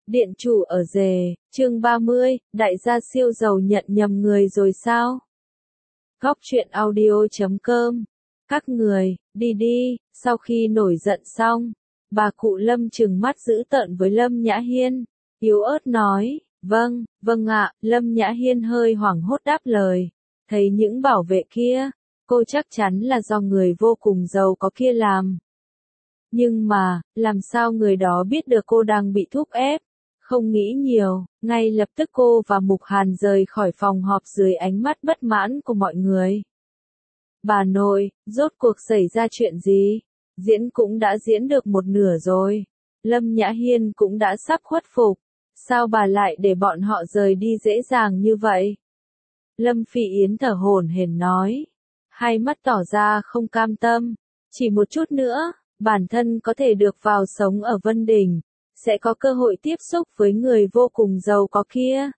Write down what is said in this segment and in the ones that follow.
Điện chủ ở rề, chương 30, đại gia siêu giàu nhận nhầm người rồi sao? Góc truyện audio.com. Các người, đi đi, sau khi nổi giận xong, bà cụ Lâm trừng mắt dữ tợn với Lâm Nhã Hiên, yếu ớt nói, vâng ạ, Lâm Nhã Hiên hơi hoảng hốt đáp lời, thấy những bảo vệ kia, cô chắc chắn là do người vô cùng giàu có kia làm. Nhưng mà, làm sao người đó biết được cô đang bị thúc ép? Không nghĩ nhiều, ngay lập tức cô và Mục Hàn rời khỏi phòng họp dưới ánh mắt bất mãn của mọi người. Bà nội, rốt cuộc xảy ra chuyện gì? Diễn cũng đã diễn được một nửa rồi. Lâm Nhã Hiên cũng đã sắp khuất phục. Sao bà lại để bọn họ rời đi dễ dàng như vậy? Lâm Phỉ Yến thở hổn hển nói. Hai mắt tỏ ra không cam tâm. Chỉ một chút nữa, bản thân có thể được vào sống ở Vân Đình. Sẽ có cơ hội tiếp xúc với người vô cùng giàu có kia.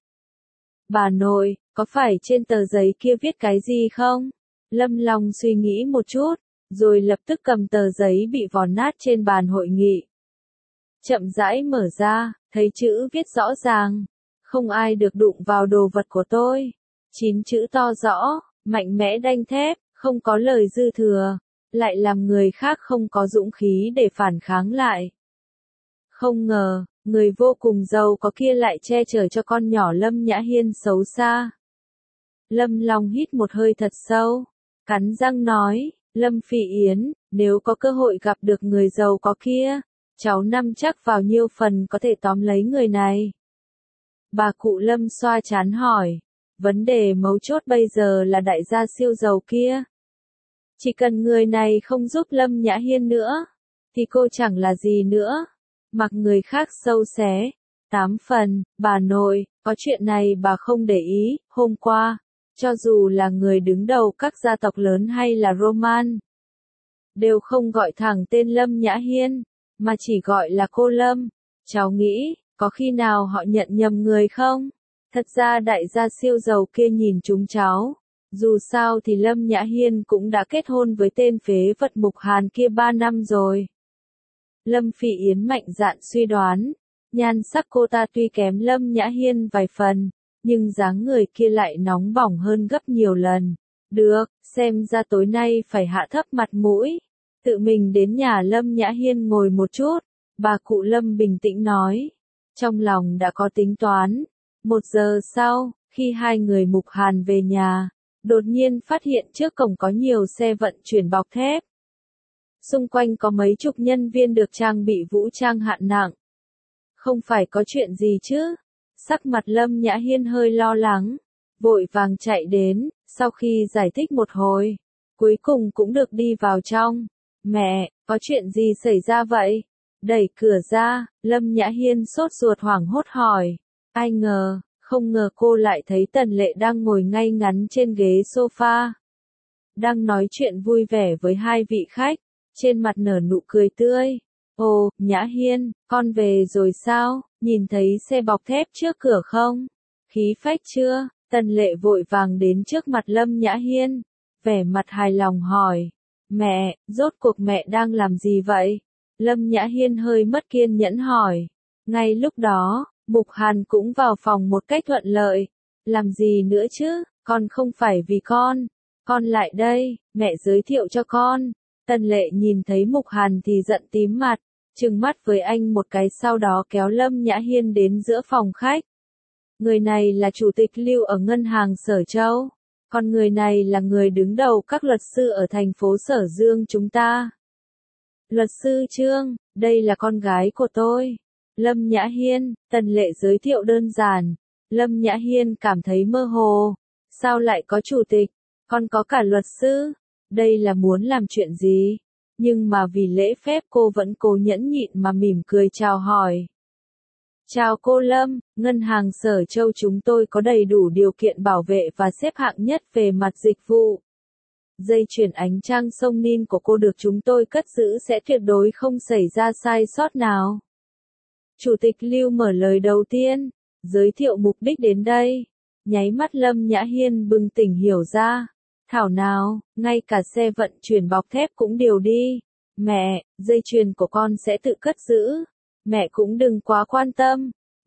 Bà nội, có phải trên tờ giấy kia viết cái gì không? Lâm Long suy nghĩ một chút, rồi lập tức cầm tờ giấy bị vò nát trên bàn hội nghị. Chậm rãi mở ra, thấy chữ viết rõ ràng. Không ai được đụng vào đồ vật của tôi. 9 chữ to rõ, mạnh mẽ đanh thép, không có lời dư thừa. Lại làm người khác không có dũng khí để phản kháng lại. Không ngờ, người vô cùng giàu có kia lại che chở cho con nhỏ Lâm Nhã Hiên xấu xa. Lâm Long hít một hơi thật sâu, cắn răng nói, Lâm Phỉ Yến, nếu có cơ hội gặp được người giàu có kia, cháu nắm chắc vào nhiêu phần có thể tóm lấy người này. Bà cụ Lâm xoa trán hỏi, vấn đề mấu chốt bây giờ là đại gia siêu giàu kia. Chỉ cần người này không giúp Lâm Nhã Hiên nữa, thì cô chẳng là gì nữa. Mặc người khác sâu xé. 8 phần, bà nội, có chuyện này bà không để ý, hôm qua, cho dù là người đứng đầu các gia tộc lớn hay là Roman, đều không gọi thẳng tên Lâm Nhã Hiên, mà chỉ gọi là cô Lâm. Cháu nghĩ, có khi nào họ nhận nhầm người không? Thật ra đại gia siêu giàu kia nhìn chúng cháu. Dù sao thì Lâm Nhã Hiên cũng đã kết hôn với tên phế vật Mục Hàn kia 3 năm rồi. Lâm Phỉ Yến mạnh dạn suy đoán, nhan sắc cô ta tuy kém Lâm Nhã Hiên vài phần, nhưng dáng người kia lại nóng bỏng hơn gấp nhiều lần. Được, xem ra tối nay phải hạ thấp mặt mũi, tự mình đến nhà Lâm Nhã Hiên ngồi một chút, bà cụ Lâm bình tĩnh nói. Trong lòng đã có tính toán. 1 giờ sau, khi hai người Mục Hàn về nhà, đột nhiên phát hiện trước cổng có nhiều xe vận chuyển bọc thép. Xung quanh có mấy chục nhân viên được trang bị vũ trang hạng nặng. Không phải có chuyện gì chứ? Sắc mặt Lâm Nhã Hiên hơi lo lắng, vội vàng chạy đến, sau khi giải thích một hồi, cuối cùng cũng được đi vào trong. Mẹ, có chuyện gì xảy ra vậy? Đẩy cửa ra, Lâm Nhã Hiên sốt ruột hoảng hốt hỏi. Ai ngờ, không ngờ cô lại thấy Tần Lệ đang ngồi ngay ngắn trên ghế sofa. Đang nói chuyện vui vẻ với hai vị khách. Trên mặt nở nụ cười tươi. Ồ, Nhã Hiên, con về rồi sao? Nhìn thấy xe bọc thép trước cửa không? Khí phách chưa? Tần Lệ vội vàng đến trước mặt Lâm Nhã Hiên, vẻ mặt hài lòng hỏi. Mẹ, rốt cuộc mẹ đang làm gì vậy? Lâm Nhã Hiên hơi mất kiên nhẫn hỏi. Ngay lúc đó, Mục Hàn cũng vào phòng một cách thuận lợi. Làm gì nữa chứ? Con không phải vì con lại đây, mẹ giới thiệu cho con. Tần Lệ nhìn thấy Mục Hàn thì giận tím mặt, trừng mắt với anh một cái sau đó kéo Lâm Nhã Hiên đến giữa phòng khách. Người này là chủ tịch Lưu ở ngân hàng Sở Châu, còn người này là người đứng đầu các luật sư ở thành phố Sở Dương chúng ta. Luật sư Trương, đây là con gái của tôi. Lâm Nhã Hiên, Tần Lệ giới thiệu đơn giản. Lâm Nhã Hiên cảm thấy mơ hồ. Sao lại có chủ tịch, còn có cả luật sư? Đây là muốn làm chuyện gì? Nhưng mà vì lễ phép cô vẫn cố nhẫn nhịn mà mỉm cười chào hỏi. Chào cô Lâm, ngân hàng Sở Châu chúng tôi có đầy đủ điều kiện bảo vệ và xếp hạng nhất về mặt dịch vụ. Dây chuyền ánh trăng sông Nin của cô được chúng tôi cất giữ sẽ tuyệt đối không xảy ra sai sót nào. Chủ tịch Lưu mở lời đầu tiên, giới thiệu mục đích đến đây. Nháy mắt Lâm Nhã Hiên bừng tỉnh hiểu ra. Thảo nào, ngay cả xe vận chuyển bọc thép cũng điều đi. Mẹ, dây chuyền của con sẽ tự cất giữ. Mẹ cũng đừng quá quan tâm.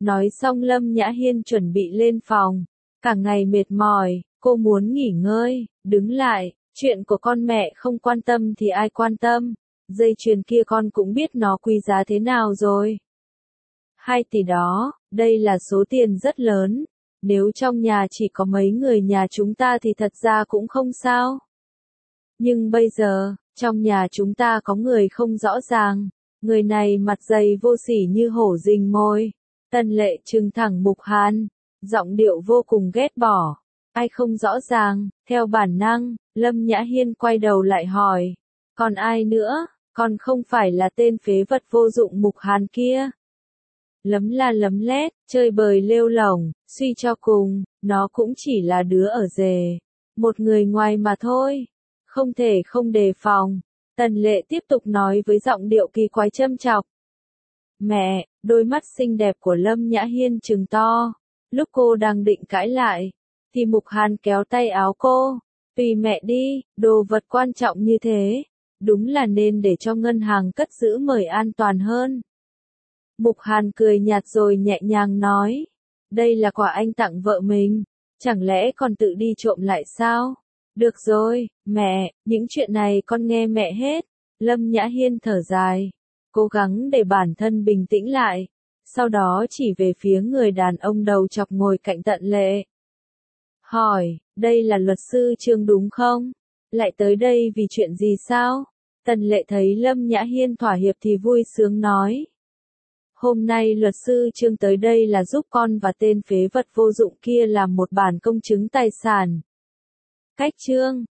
Nói xong Lâm Nhã Hiên chuẩn bị lên phòng. Cả ngày mệt mỏi, cô muốn nghỉ ngơi, đứng lại, chuyện của con mẹ không quan tâm thì ai quan tâm. Dây chuyền kia con cũng biết nó quý giá thế nào rồi. 2 tỷ đó, đây là số tiền rất lớn. Nếu trong nhà chỉ có mấy người nhà chúng ta thì thật ra cũng không sao. Nhưng bây giờ, trong nhà chúng ta có người không rõ ràng. Người này mặt dày vô sỉ như hổ rình mồi. Tần Lệ trừng thẳng Mục Hàn, giọng điệu vô cùng ghét bỏ. Ai không rõ ràng, theo bản năng, Lâm Nhã Hiên quay đầu lại hỏi. Còn ai nữa, còn không phải là tên phế vật vô dụng Mục Hàn kia. Lấm la lấm lét, chơi bời lêu lổng, suy cho cùng, nó cũng chỉ là đứa ở rể. Một người ngoài mà thôi. Không thể không đề phòng. Tần Lệ tiếp tục nói với giọng điệu kỳ quái châm chọc. Mẹ, đôi mắt xinh đẹp của Lâm Nhã Hiên trừng to. Lúc cô đang định cãi lại, thì Mục Hàn kéo tay áo cô. Tùy mẹ đi, đồ vật quan trọng như thế. Đúng là nên để cho ngân hàng cất giữ mời an toàn hơn. Mục Hàn cười nhạt rồi nhẹ nhàng nói. Đây là quà anh tặng vợ mình. Chẳng lẽ còn tự đi trộm lại sao? Được rồi, mẹ, những chuyện này con nghe mẹ hết. Lâm Nhã Hiên thở dài. Cố gắng để bản thân bình tĩnh lại. Sau đó chỉ về phía người đàn ông đầu chọc ngồi cạnh Tần Lệ. Hỏi, đây là luật sư Trương đúng không? Lại tới đây vì chuyện gì sao? Tần Lệ thấy Lâm Nhã Hiên thỏa hiệp thì vui sướng nói. Hôm nay luật sư Trương tới đây là giúp con và tên phế vật vô dụng kia làm một bản công chứng tài sản. Cách Trương,